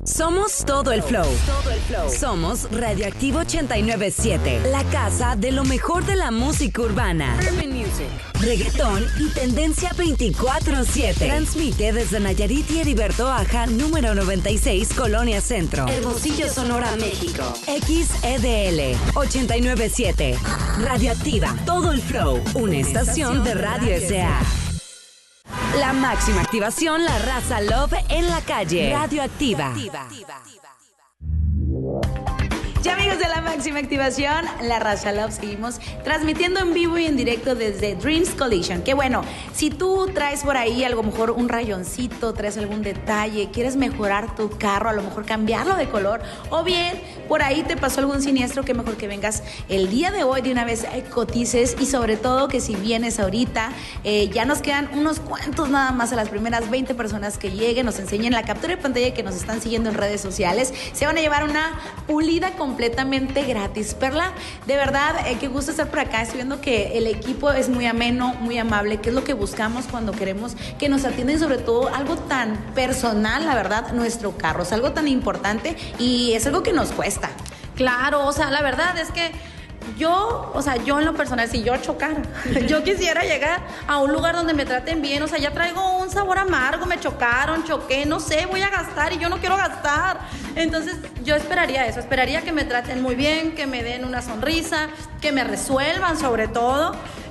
Somos todo el flow. Somos Radioactivo 89.7, la casa de lo mejor de la música urbana, reggaetón y tendencia 24/7. Transmite desde Nayarit y Heriberto Aja, número 96, Colonia Centro, Hermosillo, Sonora, México. XEDL 89.7, Radioactiva, todo el flow, una estación de Radio S.A. La máxima activación, la raza Love en la calle. Radioactiva. Ya amigos de la máxima activación, la raza Love, seguimos transmitiendo en vivo y en directo desde Dreams Collision. Que bueno, si tú traes por ahí a lo mejor un rayoncito, traes algún detalle, quieres mejorar tu carro, a lo mejor cambiarlo de color, o bien por ahí te pasó algún siniestro, que mejor que vengas el día de hoy de una vez cotices, y sobre todo que si vienes ahorita, ya nos quedan unos cuantos nada más a las primeras 20 personas que lleguen, nos enseñen la captura de pantalla, que nos están siguiendo en redes sociales, se van a llevar una pulida completamente gratis. Perla, de verdad, qué gusto estar por acá. Estoy viendo que el equipo es muy ameno, muy amable, que es lo que buscamos cuando queremos que nos atienden, sobre todo algo tan personal, la verdad, nuestro carro. Es algo tan importante y es algo que nos cuesta. Claro, o sea, la verdad es que yo en lo personal, si yo chocara, yo quisiera llegar a un lugar donde me traten bien. O sea, ya traigo un sabor amargo, me chocaron, choqué, no sé, voy a gastar y yo no quiero gastar. Entonces yo esperaría eso, esperaría que me traten muy bien, que me den una sonrisa, que me resuelvan sobre todo.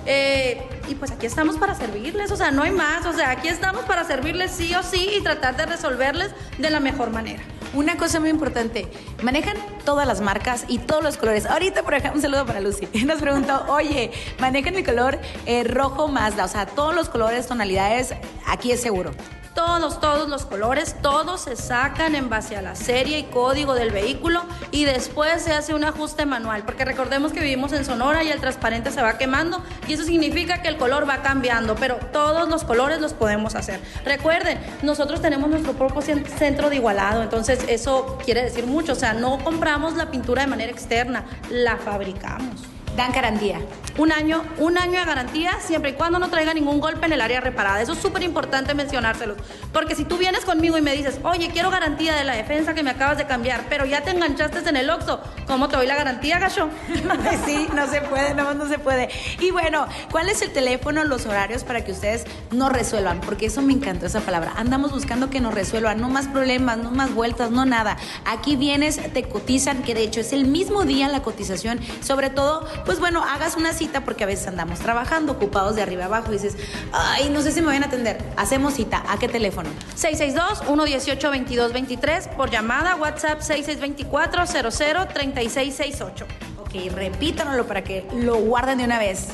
Y pues aquí estamos para servirles, o sea, no hay más. O sea, aquí estamos para servirles sí o sí y tratar de resolverles de la mejor manera. Una cosa muy importante, manejan todas las marcas y todos los colores. Ahorita, por ejemplo, un saludo para Lucy. Nos preguntó, oye, manejan el color rojo Mazda, o sea, todos los colores, tonalidades, aquí es seguro. Todos los colores, todos se sacan en base a la serie y código del vehículo, y después se hace un ajuste manual, porque recordemos que vivimos en Sonora y el transparente se va quemando, y eso significa que el color va cambiando, pero todos los colores los podemos hacer. Recuerden, nosotros tenemos nuestro propio centro de igualado, entonces eso quiere decir mucho. O sea, no compramos la pintura de manera externa, la fabricamos. Dan garantía. Un año de garantía, siempre y cuando no traiga ningún golpe en el área reparada. Eso es súper importante mencionárselos, porque si tú vienes conmigo y me dices, oye, quiero garantía de la defensa que me acabas de cambiar, pero ya te enganchaste en el Oxxo, ¿cómo te doy la garantía, gacho? Sí, no se puede, no se puede. Y bueno, ¿cuál es el teléfono, los horarios para que ustedes nos resuelvan? Porque eso me encantó, esa palabra. Andamos buscando que nos resuelvan, no más problemas, no más vueltas, no nada. Aquí vienes, te cotizan, que de hecho es el mismo día la cotización. Sobre todo, pues bueno, hagas una cita, porque a veces andamos trabajando, ocupados de arriba abajo, y dices, ay, no sé si me van a atender. Hacemos cita. ¿A qué teléfono? 662-118-2223, por llamada, WhatsApp 6624-003668. Ok, repítanoslo para que lo guarden de una vez.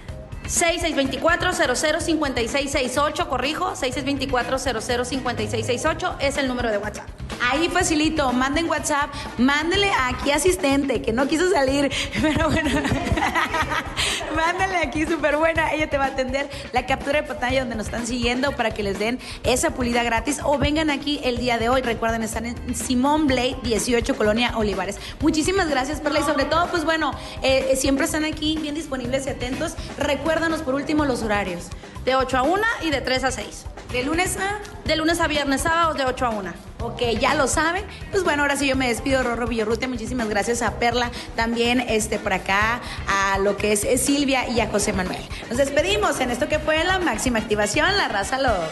6624-005668, corrijo, 6624-005668 es el número de WhatsApp. Ahí facilito, manden WhatsApp, mándele aquí asistente, que no quiso salir, pero bueno, mándale aquí, súper buena, ella te va a atender, la captura de pantalla donde nos están siguiendo para que les den esa pulida gratis, o vengan aquí el día de hoy. Recuerden, están en Simón Blade 18, Colonia Olivares. Muchísimas gracias, Perla, y sobre todo, pues bueno, siempre están aquí bien disponibles y atentos. Recuérdanos por último los horarios. De 8 a 1 y de 3 a 6. ¿De lunes a? De lunes a viernes, sábados de 8 a 1. Ok, ya lo saben. Pues bueno, ahora sí yo me despido, Rorro Villarrutia. Muchísimas gracias a Perla, también por acá, a lo que es Silvia y a José Manuel. Nos despedimos en esto que fue la máxima activación, la raza Love.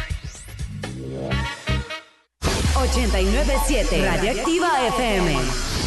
89.7 Radioactiva FM.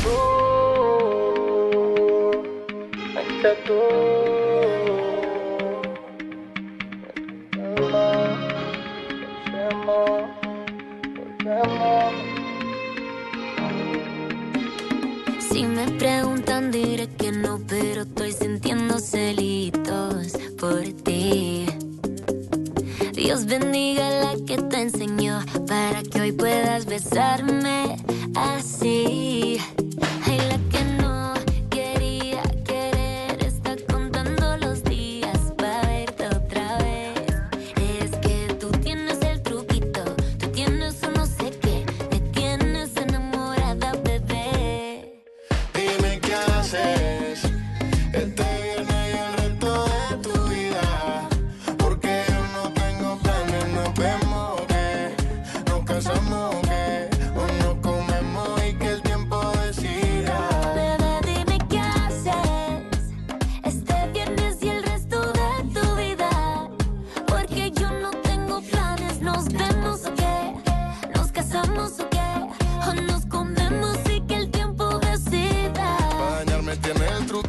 Si me preguntan diré que no, pero estoy sintiendo celitos por ti. Dios bendiga a la que te enseñó para que hoy puedas besarme así. Ay, la que no quería querer está contando los días para verte otra vez. Es que tú tienes el truquito, tú tienes un no sé qué, me tienes enamorada, bebé. Dime qué haces este viernes y el resto de tu vida, porque yo no tengo planes, nos vemos que nos casamos que o nos comemos.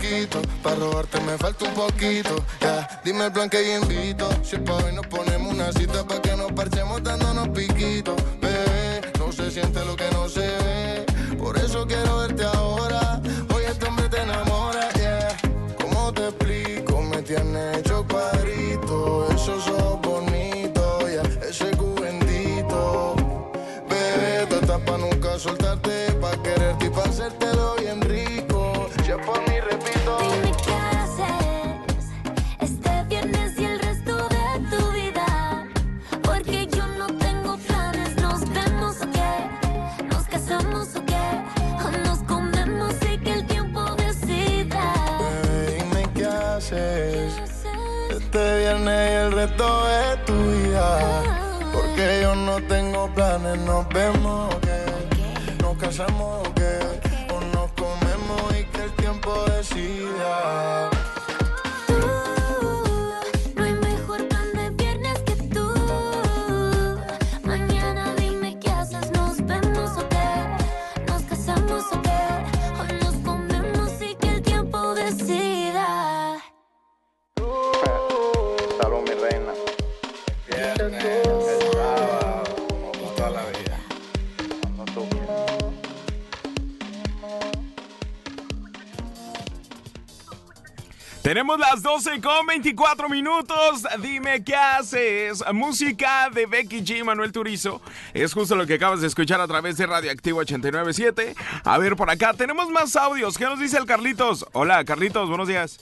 loquito. Para robarte me falta un poquito. Yeah. Dime el plan que yo invito. Si es pa' hoy nos ponemos una cita pa' que nos parchemos dándonos piquitos. Bebé, no se siente lo que no se ve. Por eso quiero verte ahora. Hoy este hombre te enamora, yeah. ¿Cómo te explico? Me tienes hecho cuadrito. Esos ojos bonitos, yeah. Ese cu bendito. Bebé, tú estás pa' nunca soltarte. Pa' quererte y pa' hacértelo bien rico. Si es por mí, repito. Dime qué haces este viernes y el resto de tu vida. Porque yo no tengo planes. ¿Nos vemos o qué? ¿Nos casamos o qué? ¿O nos comemos y que el tiempo decida? Bebé, dime qué haces este viernes y el resto de tu vida. Porque yo no tengo planes. Nos vemos o qué? ¿Nos casamos o qué? ¿O nos comemos y que el tiempo decida? No hay mejor plan de viernes que tú. Mañana dime qué haces. ¿Nos vemos o qué? ¿Nos casamos o qué? ¿O nos comemos y que el tiempo decida? Salud, mi reina. Viernes, el sábado, como toda la vida. Cuando tú quieras. Tenemos las 12:24. Dime qué haces. Música de Becky G, Manuel Turizo. Es justo lo que acabas de escuchar a través de Radioactivo 89.7. A ver, por acá tenemos más audios. ¿Qué nos dice el Carlitos? Hola, Carlitos, buenos días.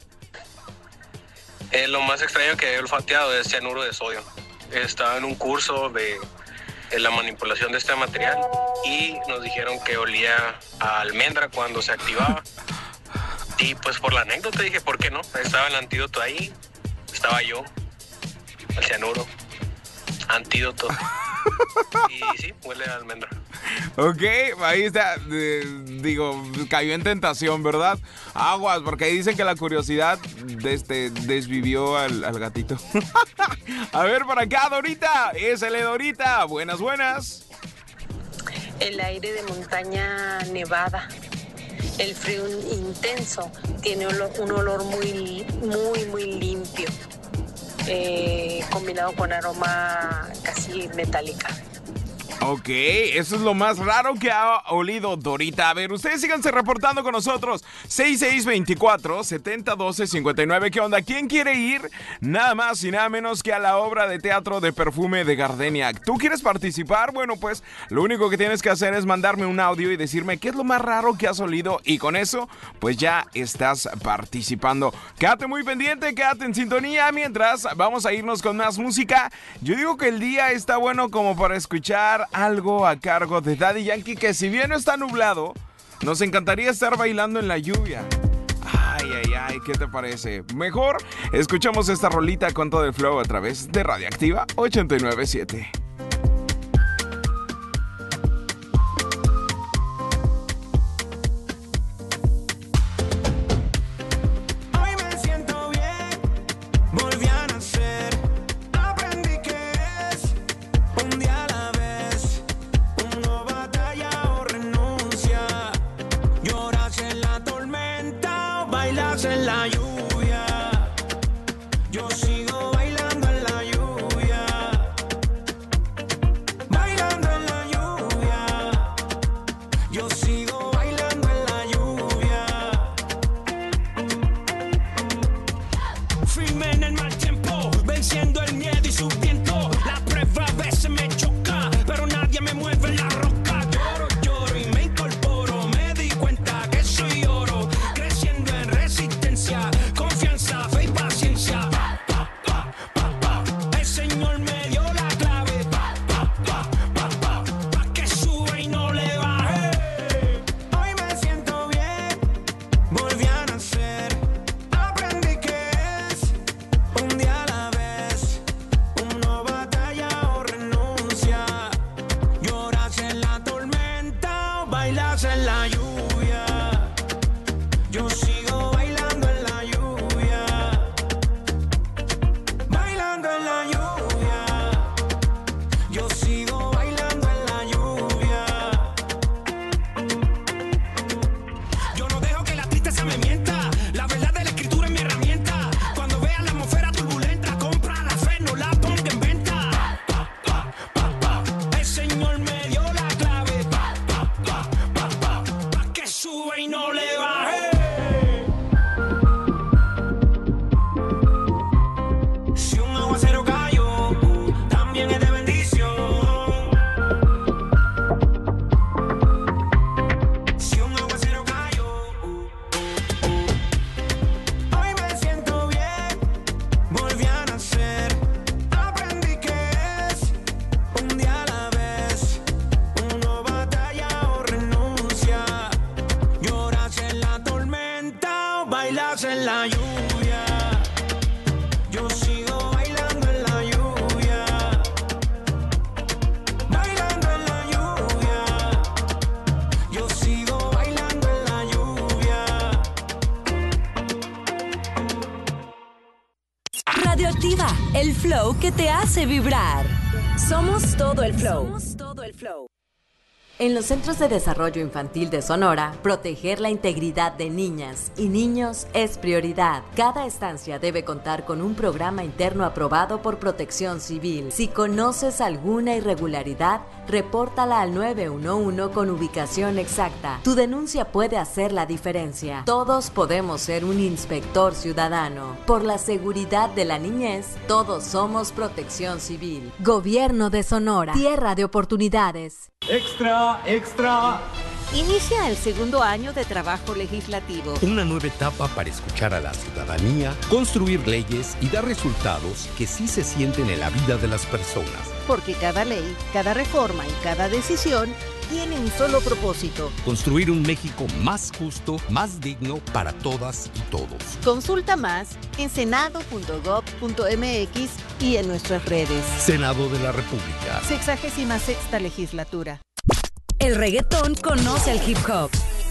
Lo más extraño que he olfateado es cianuro de sodio. Estaba en un curso de la manipulación de este material y nos dijeron que olía a almendra cuando se activaba. Y pues por la anécdota dije, ¿por qué no? Estaba el antídoto ahí, estaba yo, el cianuro, antídoto. Y sí, huele a almendra. Ok, ahí está. Digo, cayó en tentación, ¿verdad? Aguas, porque ahí dicen que la curiosidad desvivió al gatito. A ver, por acá, Dorita. Ésale, Dorita. Buenas, buenas. El aire de montaña nevada, el frío intenso, tiene un olor muy limpio, combinado con aroma casi metálica. Ok, eso es lo más raro que ha olido Dorita. A ver, ustedes síganse reportando con nosotros. 6624-7012-59. ¿Qué onda? ¿Quién quiere ir? Nada más y nada menos que a la obra de teatro de Perfume de Gardeniac. ¿Tú quieres participar? Bueno, pues lo único que tienes que hacer es mandarme un audio y decirme qué es lo más raro que has olido. Y con eso, pues ya estás participando. Quédate muy pendiente, quédate en sintonía. Mientras, vamos a irnos con más música. Yo digo que el día está bueno como para escuchar algo a cargo de Daddy Yankee, que si bien no está nublado, nos encantaría estar bailando en la lluvia. Ay, ay, ay, ¿qué te parece? Mejor escuchamos esta rolita con todo el flow a través de Radioactiva 89.7. En la lluvia, yo sigo bailando en la lluvia. en la lluvia. Yo sigo bailando en la lluvia. Bailando en la lluvia. Yo sigo bailando en la lluvia. Radioactiva, el flow que te hace vibrar. Somos todo el flow. Somos todo el flow. En los Centros de Desarrollo Infantil de Sonora, proteger la integridad de niñas y niños es prioridad. Cada estancia debe contar con un programa interno aprobado por Protección Civil. Si conoces alguna irregularidad, repórtala al 911 con ubicación exacta. Tu denuncia puede hacer la diferencia. Todos podemos ser un inspector ciudadano. Por la seguridad de la niñez, todos somos Protección Civil. Gobierno de Sonora. Tierra de oportunidades. Extra, extra. Inicia el segundo año de trabajo legislativo. Una nueva etapa para escuchar a la ciudadanía, construir leyes y dar resultados que sí se sienten en la vida de las personas. Porque cada ley, cada reforma y cada decisión tiene un solo propósito. Construir un México más justo, más digno para todas y todos. Consulta más en senado.gov.mx y en nuestras redes. Senado de la República. 66ª legislatura. El reggaetón conoce al hip hop.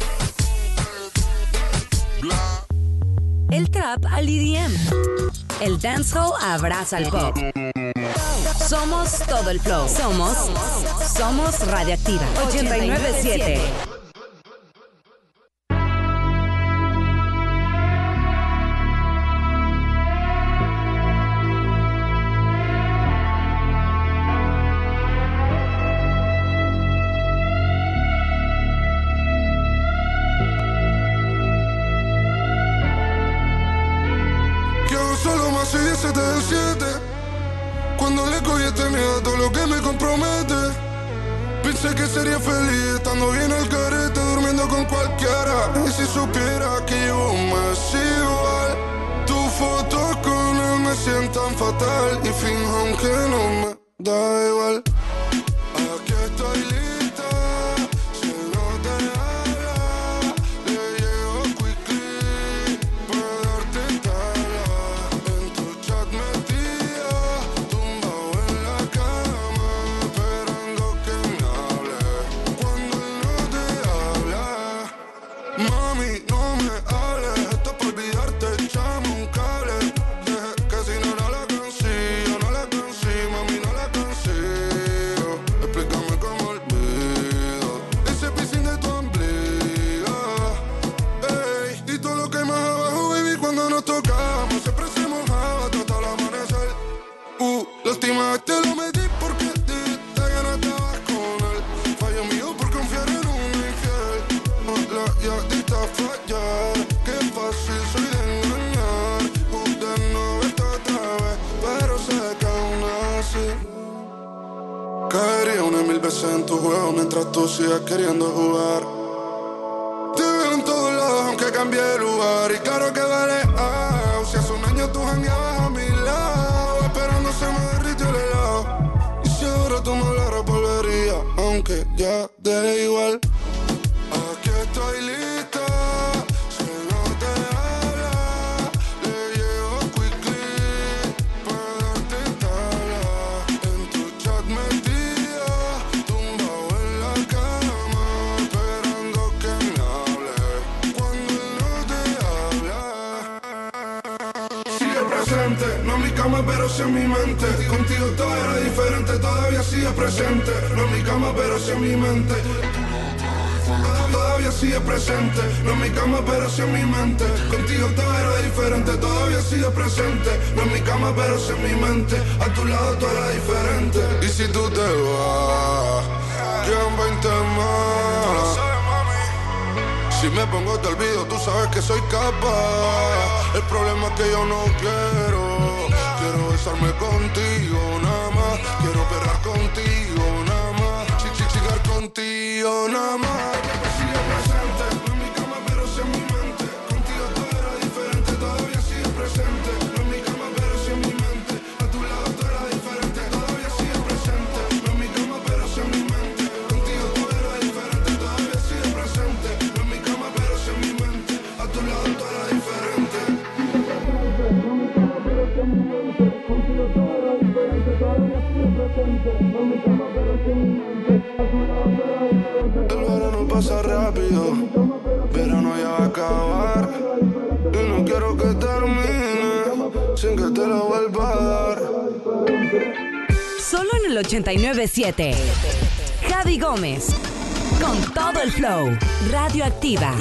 El trap al EDM. El dancehall abraza al pop. Somos todo el flow. Somos Radioactiva 89.7. Solo más 6, 7 del 7. Cuando le cogí este miedo a todo lo que me compromete. Pensé que sería feliz estando bien al carete, durmiendo con cualquiera. Y si supiera que llevo un mes igual, tus fotos con él me sientan fatal. Y finjo que no me da igual. Aquí estoy lista. Si no te habla, le llego quickly para darte tala. En tu chat metida, tumbado en la cama, esperando que me hable. Cuando él no te habla, mami, no me hables. Esto es para olvidarte, echame un cable. Que si no la consigo, mami, no la consigo. Explícame cómo olvido ese piscín de tu ombligo. Ey, y todo lo que más abajo, baby, cuando nos tocamos siempre se mojaba hasta el amanecer. Lástima te lo metí porque dijiste que no estabas con él. Fallo mío por confiar en un infiel. La yadita fallar, qué fácil soy de engañar. Usted no está otra vez, pero sé que aún así caería 1,000 veces en tu juego mientras tú sigas queriendo jugar. Te veo en todos lados aunque cambié de lugar. Y claro que vale, si hace un año tú jangueabas a mi lado, esperando se me derritió el helado. Y si ahora tú me hablaras volvería, aunque ya de igual. Aquí estoy lista. Si no te habla, le llego quickly para darte tala. En tu chat metida, tumbado en la cama, esperando que me hable. Cuando él no te habla, sigue presente, no en mi cama pero sí en mi mente. Contigo todo era diferente, todavía sigue presente. No en mi cama pero sí en mi mente. Todavía sigue presente, no en mi cama pero sí en mi mente. Contigo todo era diferente, todavía sigue presente. No en mi cama pero sí en mi mente. A tu lado todo era diferente. Y si tú te vas, quedan 20 más. Si me pongo te olvido, tú sabes que soy capaz. El problema es que yo no quiero besarme contigo nada más. Quiero perrar contigo nada más. Chigar contigo nada más. Sigue presente, no en mi cama pero sí en mi mente. Contigo todo era diferente, todavía sigue presente. No en mi cama pero sí en mi mente. A tu lado todo era diferente, todavía sigue presente. No en mi cama pero sí en mi mente. Contigo todo era diferente, todavía sigue presente. No en mi cama pero sí en mi mente. A tu lado todo era diferente. pasa rápido. Verano ya va a acabar y no quiero que termine sin que te lo vuelva a dar. Solo en el 89.7. Javi Gómez. Con todo el flow. Radioactiva.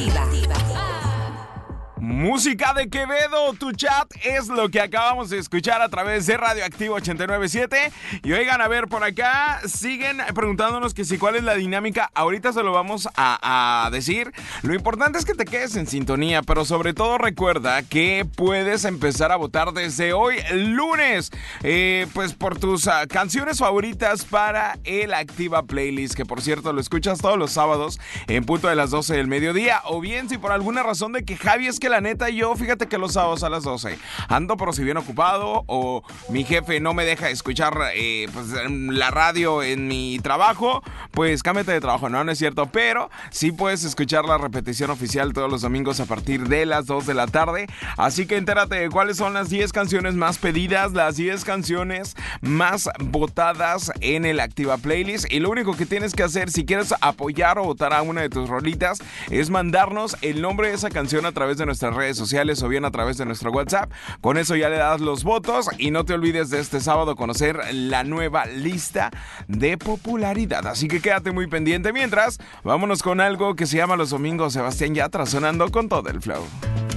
Música de Quevedo, tu chat es lo que acabamos de escuchar a través de Radioactivo 89.7. Y oigan, a ver, por acá siguen preguntándonos que si cuál es la dinámica. Ahorita se lo vamos a decir. Lo importante es que te quedes en sintonía, pero sobre todo recuerda que puedes empezar a votar desde hoy, lunes, pues por tus canciones favoritas para el Activa Playlist, que por cierto lo escuchas todos los sábados en punto de las 12 del mediodía. O bien, si por alguna razón de que Javi, es que la neta, yo fíjate que los sábados a las 12 ando pero si bien ocupado, o mi jefe no me deja escuchar pues, la radio en mi trabajo, pues cámbiate de trabajo, no es cierto, pero sí puedes escuchar la repetición oficial todos los domingos a partir de las 2 de la tarde, así que entérate de cuáles son las 10 canciones más pedidas, las 10 canciones más votadas en el Activa Playlist, y lo único que tienes que hacer si quieres apoyar o votar a una de tus rolitas es mandarnos el nombre de esa canción a través de nuestras redes sociales o bien a través de nuestro WhatsApp. Con eso ya le das los votos y no te olvides de este sábado conocer la nueva lista de popularidad. Así que quédate muy pendiente. Mientras, vámonos con algo que se llama Los Domingos. Sebastián Yatra sonando con todo el flow.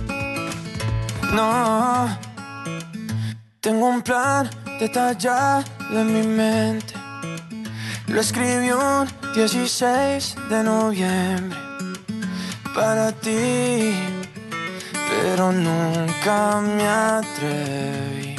No, tengo un plan detallado en mi mente. Lo escribí un 16 de noviembre para ti, pero nunca me atreví.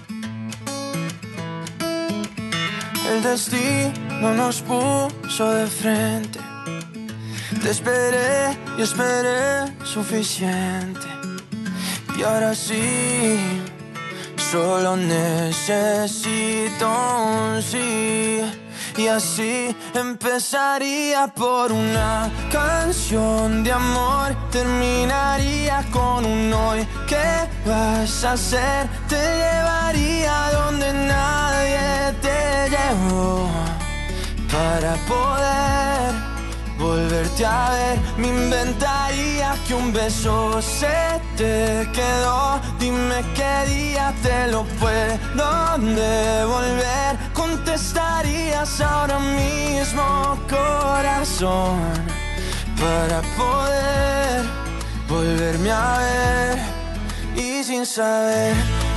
El destino nos puso de frente. Te esperé y esperé suficiente. Y ahora sí, solo necesito un sí. Y así empezaría por una canción de amor, terminaría con un hoy. ¿Qué vas a hacer? Te llevaría donde nadie te llevó. Para poder volverte a ver, me inventaría que un beso se te quedó. Dime qué día te lo puedo devolver. Contestarías ahora mismo, corazón, para poder volverme a ver. Y sin saber,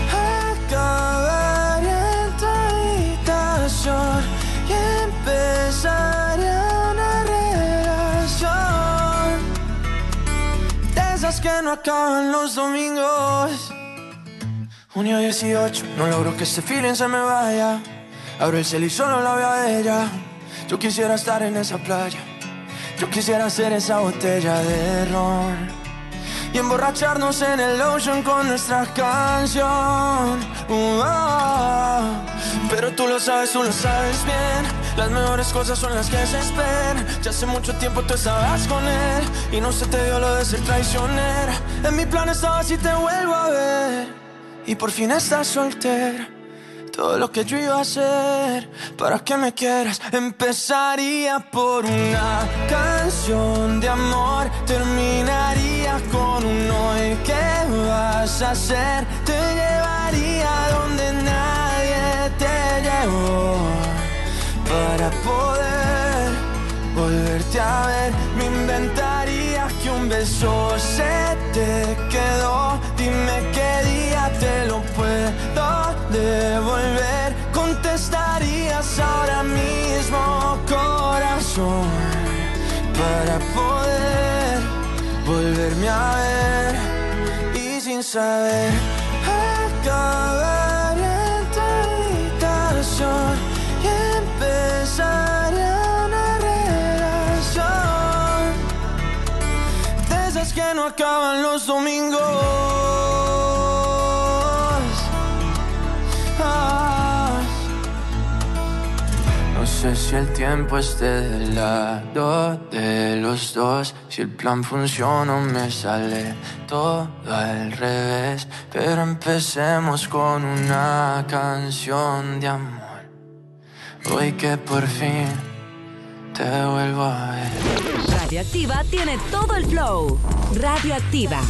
acabaría en tu habitación y empezaría una relación de esas que no acaban los domingos. Junio 18, no logro que este feeling se me vaya. Abro el cel y solo la veo a ella. Yo quisiera estar en esa playa. Yo quisiera ser esa botella de ron y emborracharnos en el ocean con nuestra canción. Pero tú lo sabes bien. Las mejores cosas son las que se esperan. Ya hace mucho tiempo tú estabas con él y no se te dio lo de ser traicionera. En mi plan estaba si te vuelvo a ver. Y por fin estás soltera. Todo lo que yo iba a hacer para que me quieras. Empezaría por una canción de amor, terminaría con un hoy. ¿Qué vas a hacer? Te llevaría donde nadie te llevó. Para poder volverte a ver, me inventaría que un beso se te quedó. Dime qué día te lo puedo devolver. Contestarías ahora mismo, corazón, para poder volverme a ver. Y sin saber, acabaría en tu habitación y empezaría una relación de esas que no acaban los domingos. No sé si el tiempo esté del lado de los dos, si el plan funciona o me sale todo al revés. Pero empecemos con una canción de amor. Hoy que por fin te vuelvo a ver. Radioactiva tiene todo el flow. Radioactiva.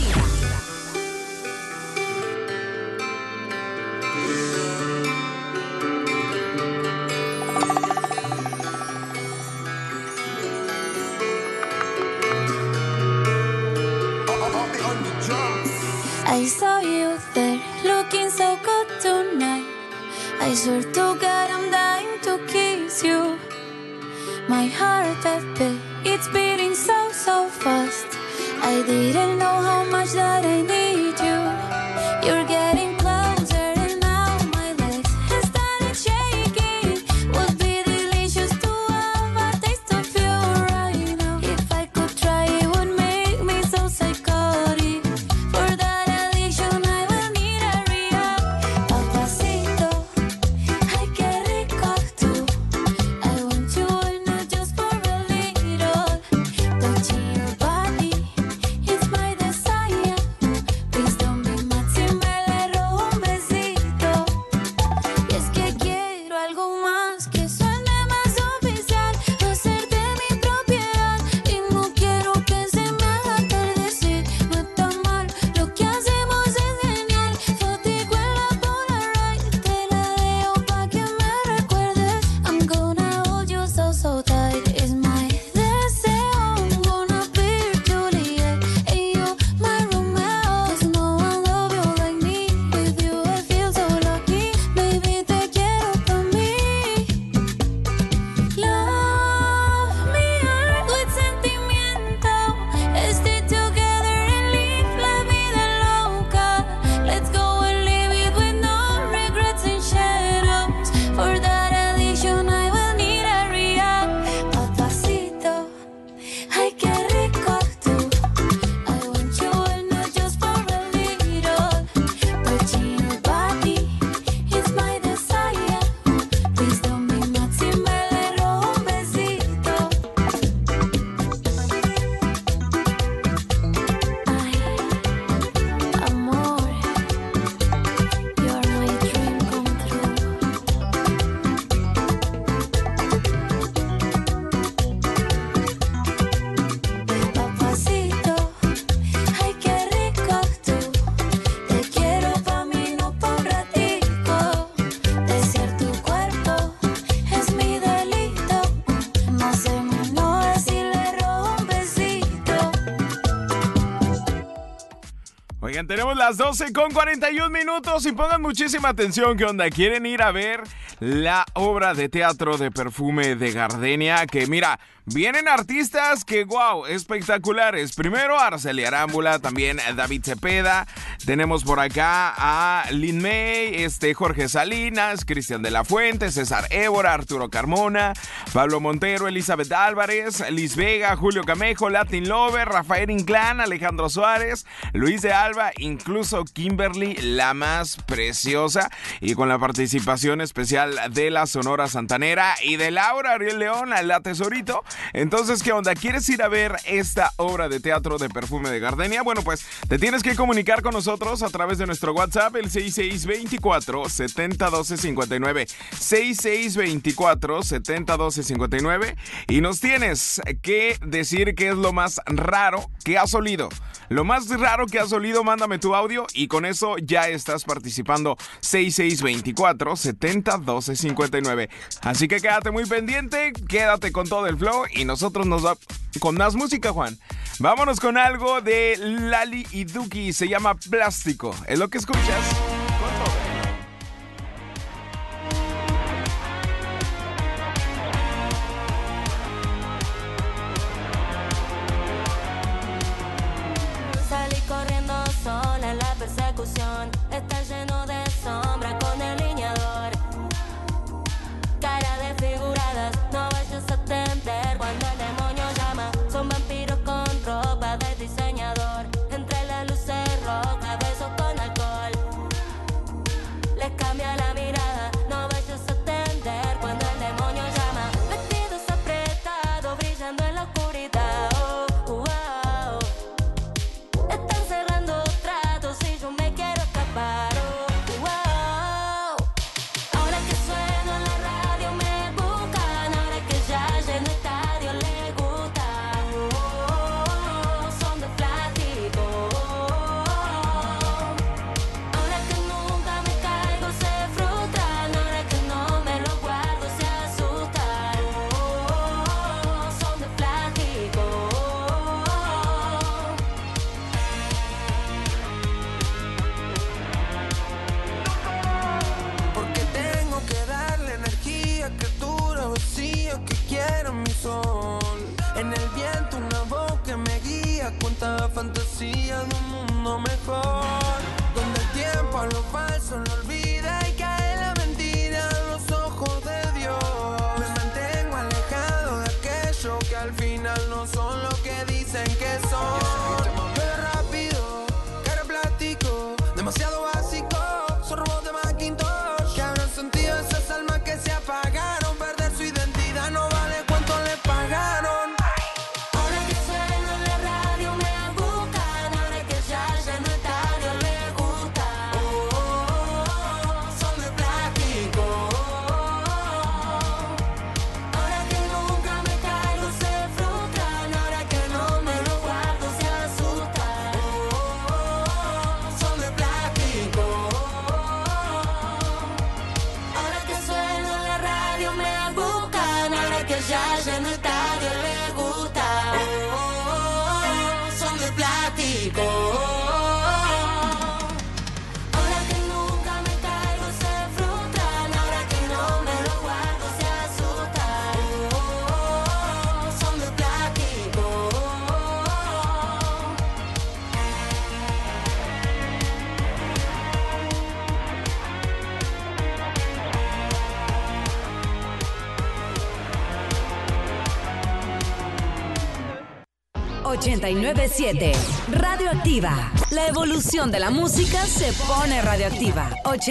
I saw you there, looking so good tonight. I swear to God I'm dying to kiss you. My heart that beat, it's beating so, so fast. I didn't know how much that I need you. You're getting closer and now my legs have started shaking. Would be delicious to have a taste of you right now. If I could try, it would make me so psychotic. For that addiction I will need a rehab. Papacito, ay qué rico tú. I want you and not just for a little. Touching your body is my desire. Please don't be mad si me le robo un besito. Y es que quiero algo más que suene más oficial. Hacerte mi propiedad y no quiero que se me haga atardecer. No está mal, lo que hacemos es genial. Fotico en la Polaroid, te la dejo pa' que me recuerdes. I'm gonna hold you so, so tight. It's my deseo. I'm gonna be your Juliet and you my Romeo. 'Cause no one love you like me. With you I feel so lucky. Baby, te quiero pa' mí. Love me hard with sentimiento. Stay together and live la vida loca. Let's go and live it with no regrets and shadows. For that addiction I will need a rehab. Papacito, ay qué rico tú. I want you and not just for a little. Touching your body is my desire. Please don't be mad si me le robo un besito. Ay, amor, you're my dream come true. Papacito, ay qué rico tú. Te quiero pa' mí, no pa' un ratico. Desear tu cuerpo es mi delito. No se me enoje si le robo un besito. Oigan, tenemos las 12:41 y pongan muchísima atención. ¿Qué onda? ¿Quieren ir a ver la obra de teatro de Perfume de Gardenia? Que mira, vienen artistas que, wow, espectaculares. Primero Araceli Arámbula, también David Cepeda. Tenemos por acá a Lin May, Jorge Salinas, Cristian de la Fuente, César Évora, Arturo Carmona, Pablo Montero, Elizabeth Álvarez, Liz Vega, Julio Camejo, Latin Lover, Rafael Inclán, Alejandro Suárez, Luis de Alba, incluso Kimberly, la más preciosa, y con la participación especial de la Sonora Santanera y de Laura Ariel León, la Tesorito. Entonces, ¿qué onda? ¿Quieres ir a ver esta obra de teatro de Perfume de Gardenia? Bueno, pues te tienes que comunicar con nosotros a través de nuestro WhatsApp, el 6624-701259, 6624-701259, y nos tienes que decir qué es lo más raro que has olido. Lo más raro que has olido, mándame tu audio y con eso ya estás participando. 6624-701259. Así que quédate muy pendiente, quédate con todo el flow y nosotros nos va con más música, Juan. Vámonos con algo de Lali y Duki, se llama Plástico. Es lo que escuchas con todo. Salí corriendo sola en la persecución. Está lleno de sombra con delineador. Cara desfiguradas, no vayas a atender cuando el demonio llama. Son vampiros con ropa de diseñador. Entre las luces rojas, besos con alcohol. día cuenta fantasías de un mundo mejor, donde el tiempo a lo falso lo olvida y cae la mentira en los ojos de Dios. Me mantengo alejado de aquello que al final no son lo que dicen que son. Pero rápido, cara plástico, demasiado básico, son robots de Macintosh que habrán sentido esas almas que se apagaron. Perder su identidad no vale cuánto le pagaron. #89.7 Radioactiva. La evolución de la música se pone radioactiva.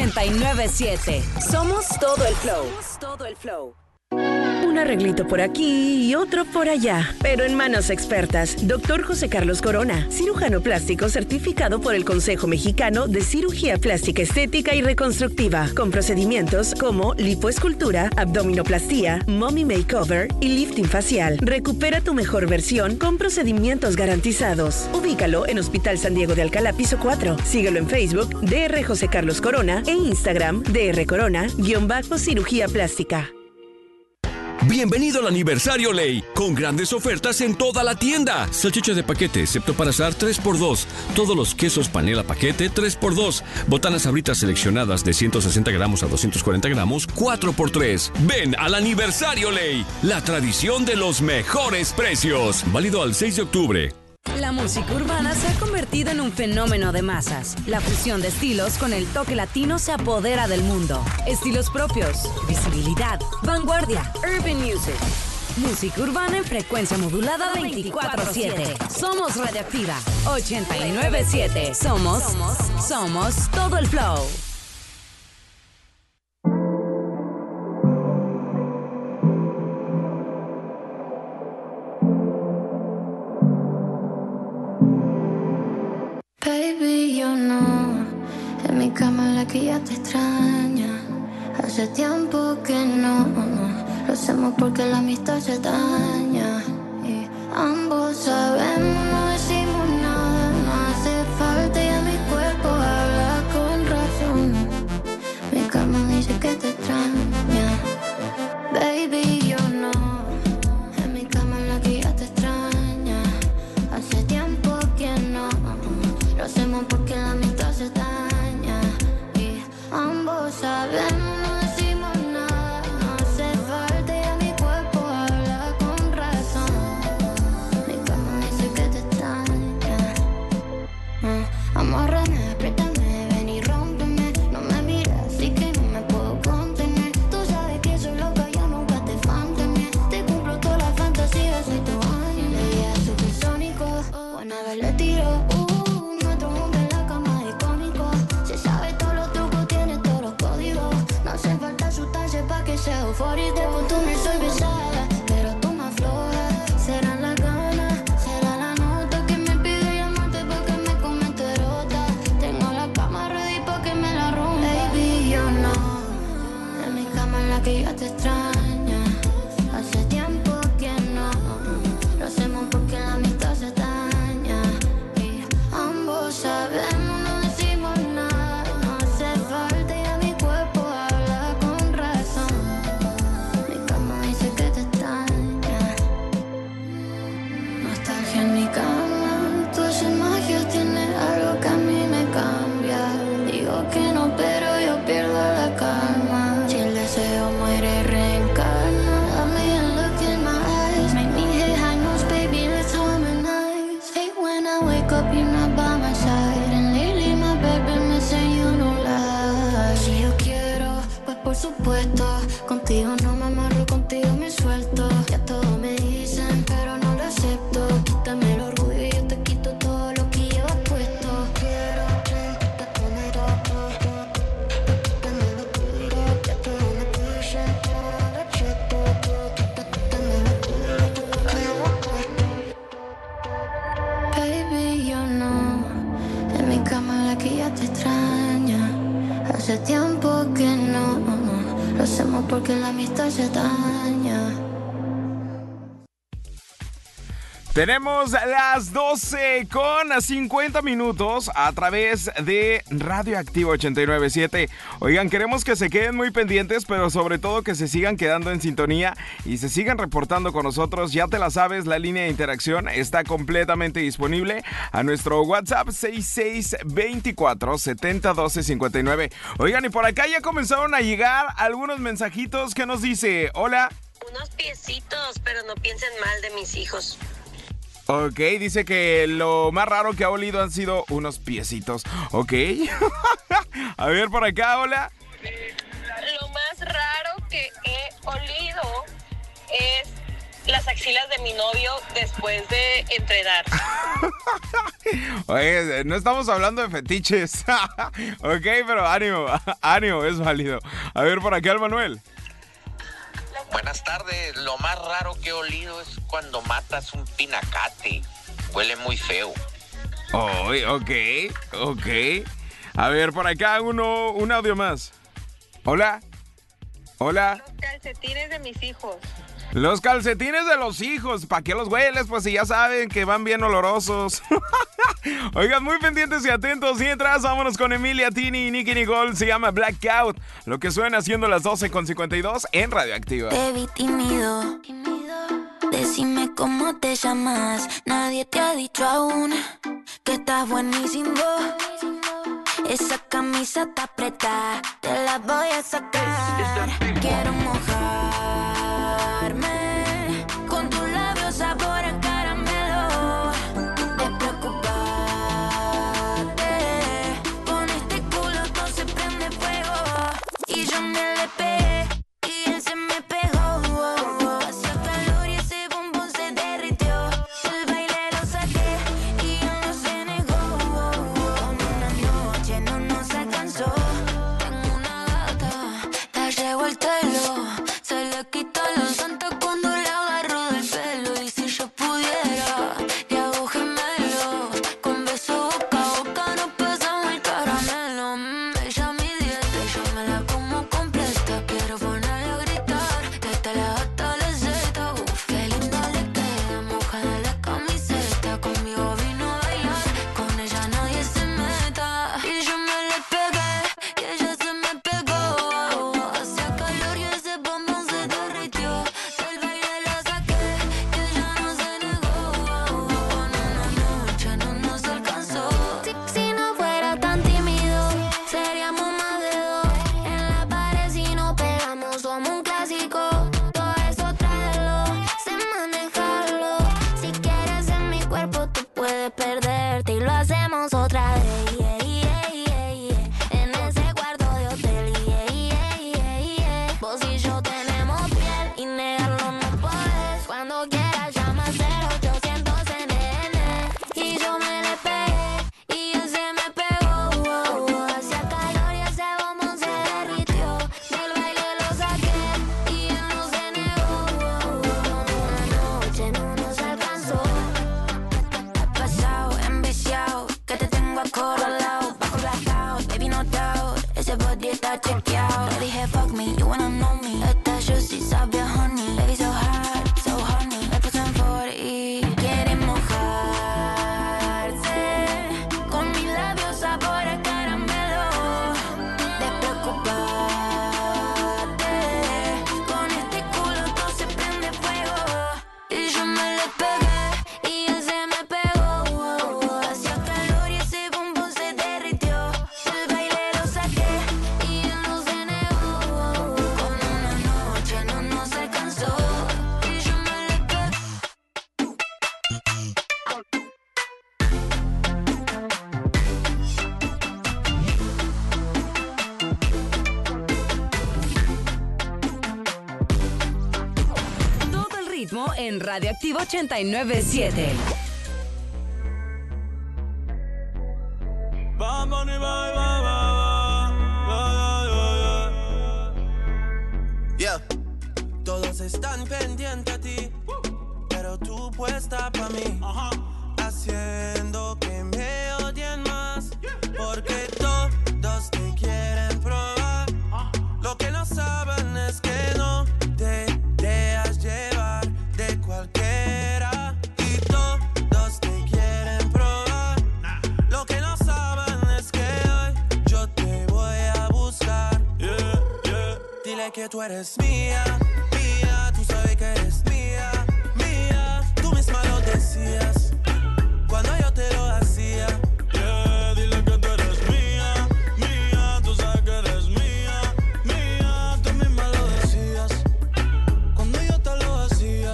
89.7. Somos todo el flow. Todo el flow. Un arreglito por aquí y otro por allá, pero en manos expertas. Dr. José Carlos Corona, cirujano plástico certificado por el Consejo Mexicano de Cirugía Plástica Estética y Reconstructiva, con procedimientos como lipoescultura, abdominoplastía, mommy makeover y lifting facial. Recupera tu mejor versión con procedimientos garantizados. Ubícalo en Hospital San Diego de Alcalá, piso 4. Síguelo en Facebook, Dr. José Carlos Corona, e Instagram, Dr. Corona-cirugía plástica. Bienvenido al aniversario Ley, con grandes ofertas en toda la tienda. Salchicha de paquete, excepto para asar, 3x2. Todos los quesos panela paquete, 3x2. Botanas Sabritas seleccionadas de 160 gramos a 240 gramos, 4x3. Ven al aniversario Ley, la tradición de los mejores precios. Válido al 6 de octubre. La música urbana se ha convertido en un fenómeno de masas. La fusión de estilos con el toque latino se apodera del mundo. Estilos propios, visibilidad, vanguardia, urban music. Música urbana en frecuencia modulada 24/7. Somos Radioactiva 89.7. Somos todo el flow. Baby, yo no, en mi cama la que ya te extraña. Hace tiempo que no, lo hacemos porque la amistad se daña. Y ambos sabemos, no decimos nada, no hace falta, ya mi cuerpo habla con razón. Mi cama dice que te extraña. Baby, yo no, en mi cama la que ya te extraña. Hace tiempo que no, lo hacemos porque la amistad se daña. Y ambos sabemos, no decimos nada, no hace falta, ya mi cuerpo habla con razón. Mi cama me dice que te extraña. Amárrame, apriétame, ven y rómpeme. No me mires así que no me puedo contener. Tú sabes que soy loca, yo nunca te fantaneé. Te cumplo todas las fantasías, soy tu ángel. Ella es supersónico, buena vez le tiro. Sea euforia de punto me soy besada, pero tú me aflojas. Será la gana, será la nota que me pide llamarte pa' que me comente rota. Tengo la cama ready pa' que me la rompa. Baby, yo no, en mi cama en la que ya te extraña. Hace tiempo que no, lo hacemos porque la amistad se daña. Y ambos sabemos, no decimos nada, no hace falta, ya mi cuerpo habla con razón. Nostalgia en mi cama, tu haces magia, tiene algo que a mí me cambia. Digo que no, pero yo pierdo la calma. Si el deseo muere, reencarna. Dame a look in my eyes, make me hate high notes, baby, let's harmonize. Hate when presupuesto. Contigo no me amarro, contigo me suelto. Ya todo me dicen, pero no lo acepto. Quítame el orgullo y yo te quito todo lo que llevas puesto. Quiero que te todo. Quítame el orgullo, ya todo me dicen, pero no lo acepto. Quítame el orgullo y todo lo que llevas puesto. Baby, yo no. En mi cama la que ya te extraña. Hace tiempo que no lo hacemos porque la amistad se daña. Tenemos las 12 con 50 minutos a través de Radioactivo 89.7. Oigan, queremos que se queden muy pendientes, pero sobre todo que se sigan quedando en sintonía y se sigan reportando con nosotros. Ya te la sabes, la línea de interacción está completamente disponible a nuestro WhatsApp 6624-701259. Oigan, y por acá ya comenzaron a llegar algunos mensajitos que nos dice: hola. Unos piecitos, pero no piensen mal de mis hijos. Ok, dice que lo más raro que ha olido han sido unos piecitos. Ok. A ver, por acá, hola. Lo más raro que he olido es las axilas de mi novio después de entrenar. Oye, no estamos hablando de fetiches. Ok, pero ánimo, es válido. A ver, por acá, el Manuel. Buenas tardes. Lo más raro que he olido es cuando matas un pinacate. Huele muy feo. Oh, ok. A ver, por acá un audio más. Hola. Hola. Los calcetines de mis hijos. Los calcetines de los hijos. ¿Para qué los hueles? Pues si ya saben que van bien olorosos. Oigan, muy pendientes y atentos. Mientras, vámonos con Emilia, Tini y Nicky Nicole. Se llama Blackout. Lo que suena siendo las 12:52 en Radioactiva. Te vi tímido. Decime cómo te llamas. Nadie te ha dicho aún que estás buenísimo. Esa camisa está apretada. Te la voy a sacar. Quiero mojarme con tus labios sabor a caramelo. Despreocupate. Con este culo todo se prende fuego. Y yo me le pegué y él se me pegó. Hacía calor y ese bombón se derritió. El baile lo saqué y él no se negó. Con una noche no nos alcanzó. Tengo una gata, la llevo al telo. Se le quita la santa cuando la agarro del pelo. Y si yo pudiera, le hago gemelo. Con beso boca a boca nos pasamos el caramelo. Ella mi dieta y yo me la como completa. Quiero ponerla a gritar, desde la A hasta la Z. Uf, qué linda le queda, mojada la camiseta. Conmigo vino a bailar, con ella nadie se meta. Y yo me le pegué y ella se me pegó. Hacía calor y ese bombón se derritió. Del baile la saqué y ella no se negó. Con una noche no nos alcanzó. Si no fuera tan tímido, seríamos más de dos. En la pared si nos pegamos somos un clásico. Todo eso tráelo, sé manejarlo. Si quieres en mi cuerpo tú puedes perderte y lo hacemos otra vez. En ese cuarto de hotel. Vos y yo tenemos piel y negarlo no puedes. Cuando quieras llama 0800 NN. Y yo me le pegué y él se me pegó. Hacía calor y ese bombón se derritió. Del baile lo saqué y él no se negó. Una noche no nos alcanzó. Pasado, enviciado, que te tengo acorralado. Bajo blackout, baby no doubt. Ese body está chequeado. Le dije fuck me, you wanna know me. Esta juicy sabe a honey. Baby so hard, so honey. Me puse en 40. Quiere mojarse con mis labios sabor a caramelo. Despreocupate. Con este culo todo se prende fuego. Y yo me le pegué y él se me pegó. Hacía calor y ese bombón se derritió. Del baile lo saqué y él no se negó. Con en Radioactivo 89.7. Yeah. Todos están pendientes a ti, pero tú puesta pa' mí, haciendo que me odien más, porque todos te quieren probar. Lo que no saben es que no te dejas llevar de cualquiera, y todos te quieren probar. Lo que no saben es que hoy yo te voy a buscar. Dile que tú eres mía, mía, tú sabes que eres mía, mía. Tú misma lo decías cuando yo te lo hacía. Dile que tú eres mía, mía, tú sabes que eres mía, mía. Tú misma lo decías cuando yo te lo hacía.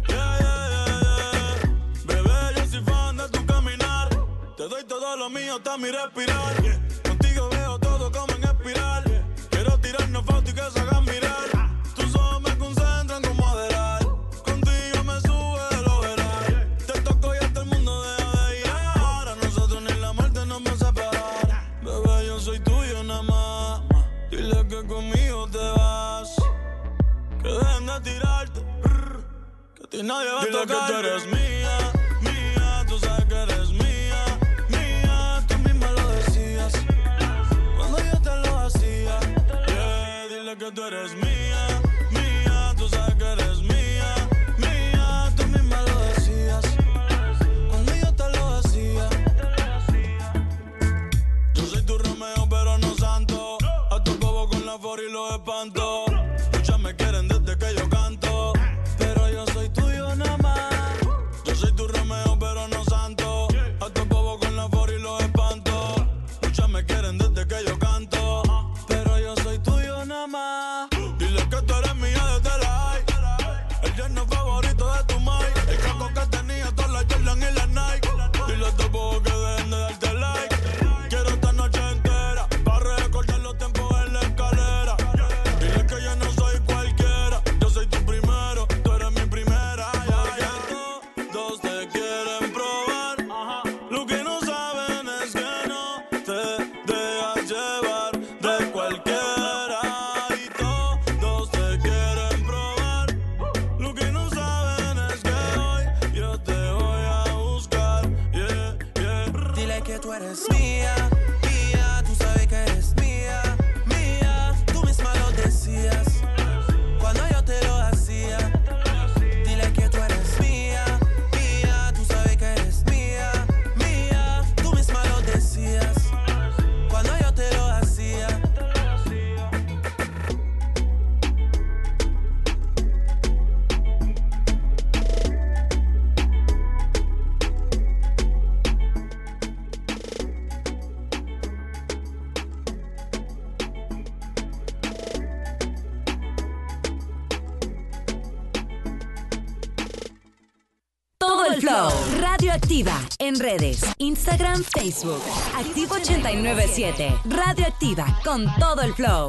Bebé, yo soy fan de tu caminar. Te doy todo lo mío hasta mi respirar. Contigo veo todo como en espiral. Quiero tirarnos fotos y que se hagan mirar. Tus ojos me concentran como adelar. Contigo me sube lo veral. Te toco y hasta el mundo deja de ir. A nosotros ni la muerte nos va a separar. Bebé, yo soy tuyo nada más. Dile que conmigo te vas. Que dejen de tirarte. Que a ti nadie va a tocar. Dile que tú eres mía, mía. Tú sabes que eres mía, mía. Tú misma lo decías cuando yo te lo hacía. Dile que tú eres mía, mía. Tú sabes que eres mía, mía. Tú misma lo decías cuando yo te lo hacía. Yo soy tu Romeo pero no santo. A tu bobo con la for y los espanto. Muchas me quieren desde que yo canto, pero yo soy tuyo nada más. Yo soy tu Romeo pero no santo. A tu bobo con la for y los espanto. Muchas me quieren desde que yo canto, pero yo soy tuyo nada más. Dile que tú eres mía desde la high. El yerno favorito de tu mai. El caco que tenía todas las Jordan y las Nike. Dile a tu bobo que dejen de darte like. Quiero esta noche entera para recordar los tiempos en la escalera. Dile que yo no soy cualquiera. Yo soy tu primero, tú eres mi primera. Todos te quieren probar. Lo que no saben es que no te dejas llevar de cualquiera. Y todos te quieren probar. Lo que no saben es que hoy yo te voy a buscar. Dile que tú eres mía, mía. Tú sabes que eres mía, mía. Tú misma lo decías cuando yo te lo hacía. Dile que tú eres mía, mía. Tú sabes que eres mía, mía. Tú misma lo decías cuando yo te lo hacía. Todo el flow. Radioactiva en redes, Instagram, Facebook. Activo 89.7. Radioactiva con todo el flow.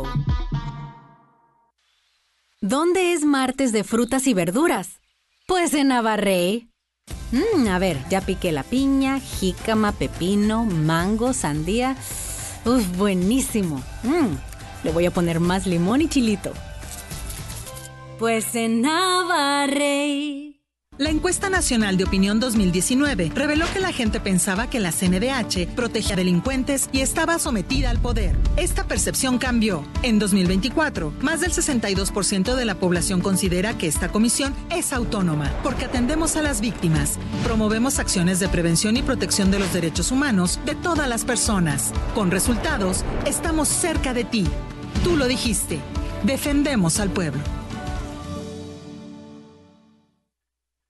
¿Dónde es martes de frutas y verduras? Pues en Navarrey. A ver, ya piqué la piña, jícama, pepino, mango, sandía. Uf, buenísimo. Le voy a poner más limón y chilito. Pues en Navarrey. La encuesta nacional de opinión 2019 reveló que la gente pensaba que la CNDH protegía a delincuentes y estaba sometida al poder. Esta percepción cambió. En 2024, más del 62% de la población considera que esta comisión es autónoma porque atendemos a las víctimas, promovemos acciones de prevención y protección de los derechos humanos de todas las personas. Con resultados, estamos cerca de ti. Tú lo dijiste. Defendemos al pueblo.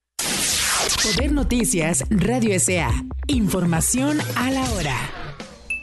Poder Noticias Radio S.A. Información a la hora.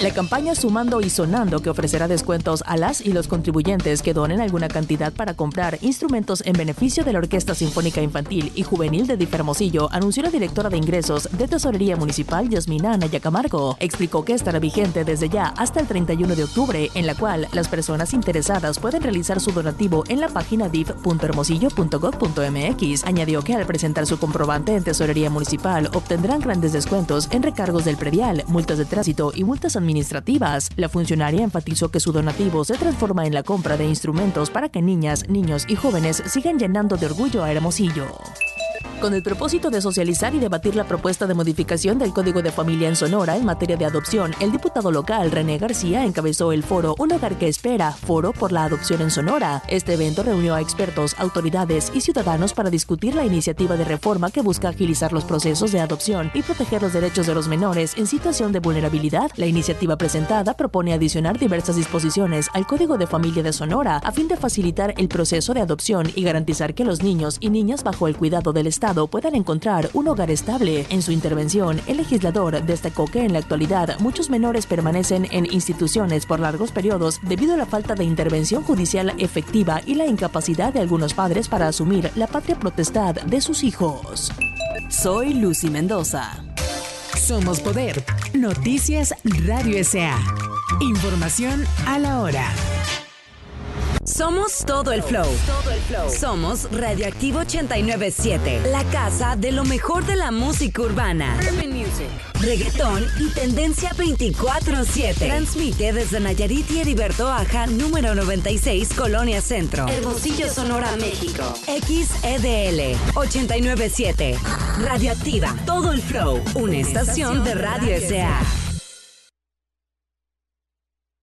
La campaña Sumando y Sonando, que ofrecerá descuentos a las y los contribuyentes que donen alguna cantidad para comprar instrumentos en beneficio de la Orquesta Sinfónica Infantil y Juvenil de DIF Hermosillo, anunció la directora de ingresos de Tesorería Municipal, Yasmina Anaya Camargo. Explicó que estará vigente desde ya hasta el 31 de octubre, en la cual las personas interesadas pueden realizar su donativo en la página dif.hermosillo.gov.mx. Añadió que al presentar su comprobante en Tesorería Municipal obtendrán grandes descuentos en recargos del predial, multas de tránsito y multas administrativas. La funcionaria enfatizó que su donativo se transforma en la compra de instrumentos para que niñas, niños y jóvenes sigan llenando de orgullo a Hermosillo. Con el propósito de socializar y debatir la propuesta de modificación del Código de Familia en Sonora en materia de adopción, el diputado local René García encabezó el foro Un Hogar que Espera, Foro por la Adopción en Sonora. Este evento reunió a expertos, autoridades y ciudadanos para discutir la iniciativa de reforma que busca agilizar los procesos de adopción y proteger los derechos de los menores en situación de vulnerabilidad. La iniciativa presentada propone adicionar diversas disposiciones al Código de Familia de Sonora a fin de facilitar el proceso de adopción y garantizar que los niños y niñas bajo el cuidado del Estado puedan encontrar un hogar estable. En su intervención, el legislador destacó que en la actualidad muchos menores permanecen en instituciones por largos periodos debido a la falta de intervención judicial efectiva y la incapacidad de algunos padres para asumir la patria potestad de sus hijos. Soy Lucy Mendoza. Somos Poder. Noticias Radio S.A. Información a la hora. Somos todo el flow. Somos Radioactivo 89.7, la casa de lo mejor de la música urbana, reggaetón y tendencia 24/7. Transmite desde Nayarit y Heriberto Aja, número 96, Colonia Centro, Hermosillo, Sonora, México. XEDL 89.7. Radioactiva, todo el flow, una estación de Radio S.A.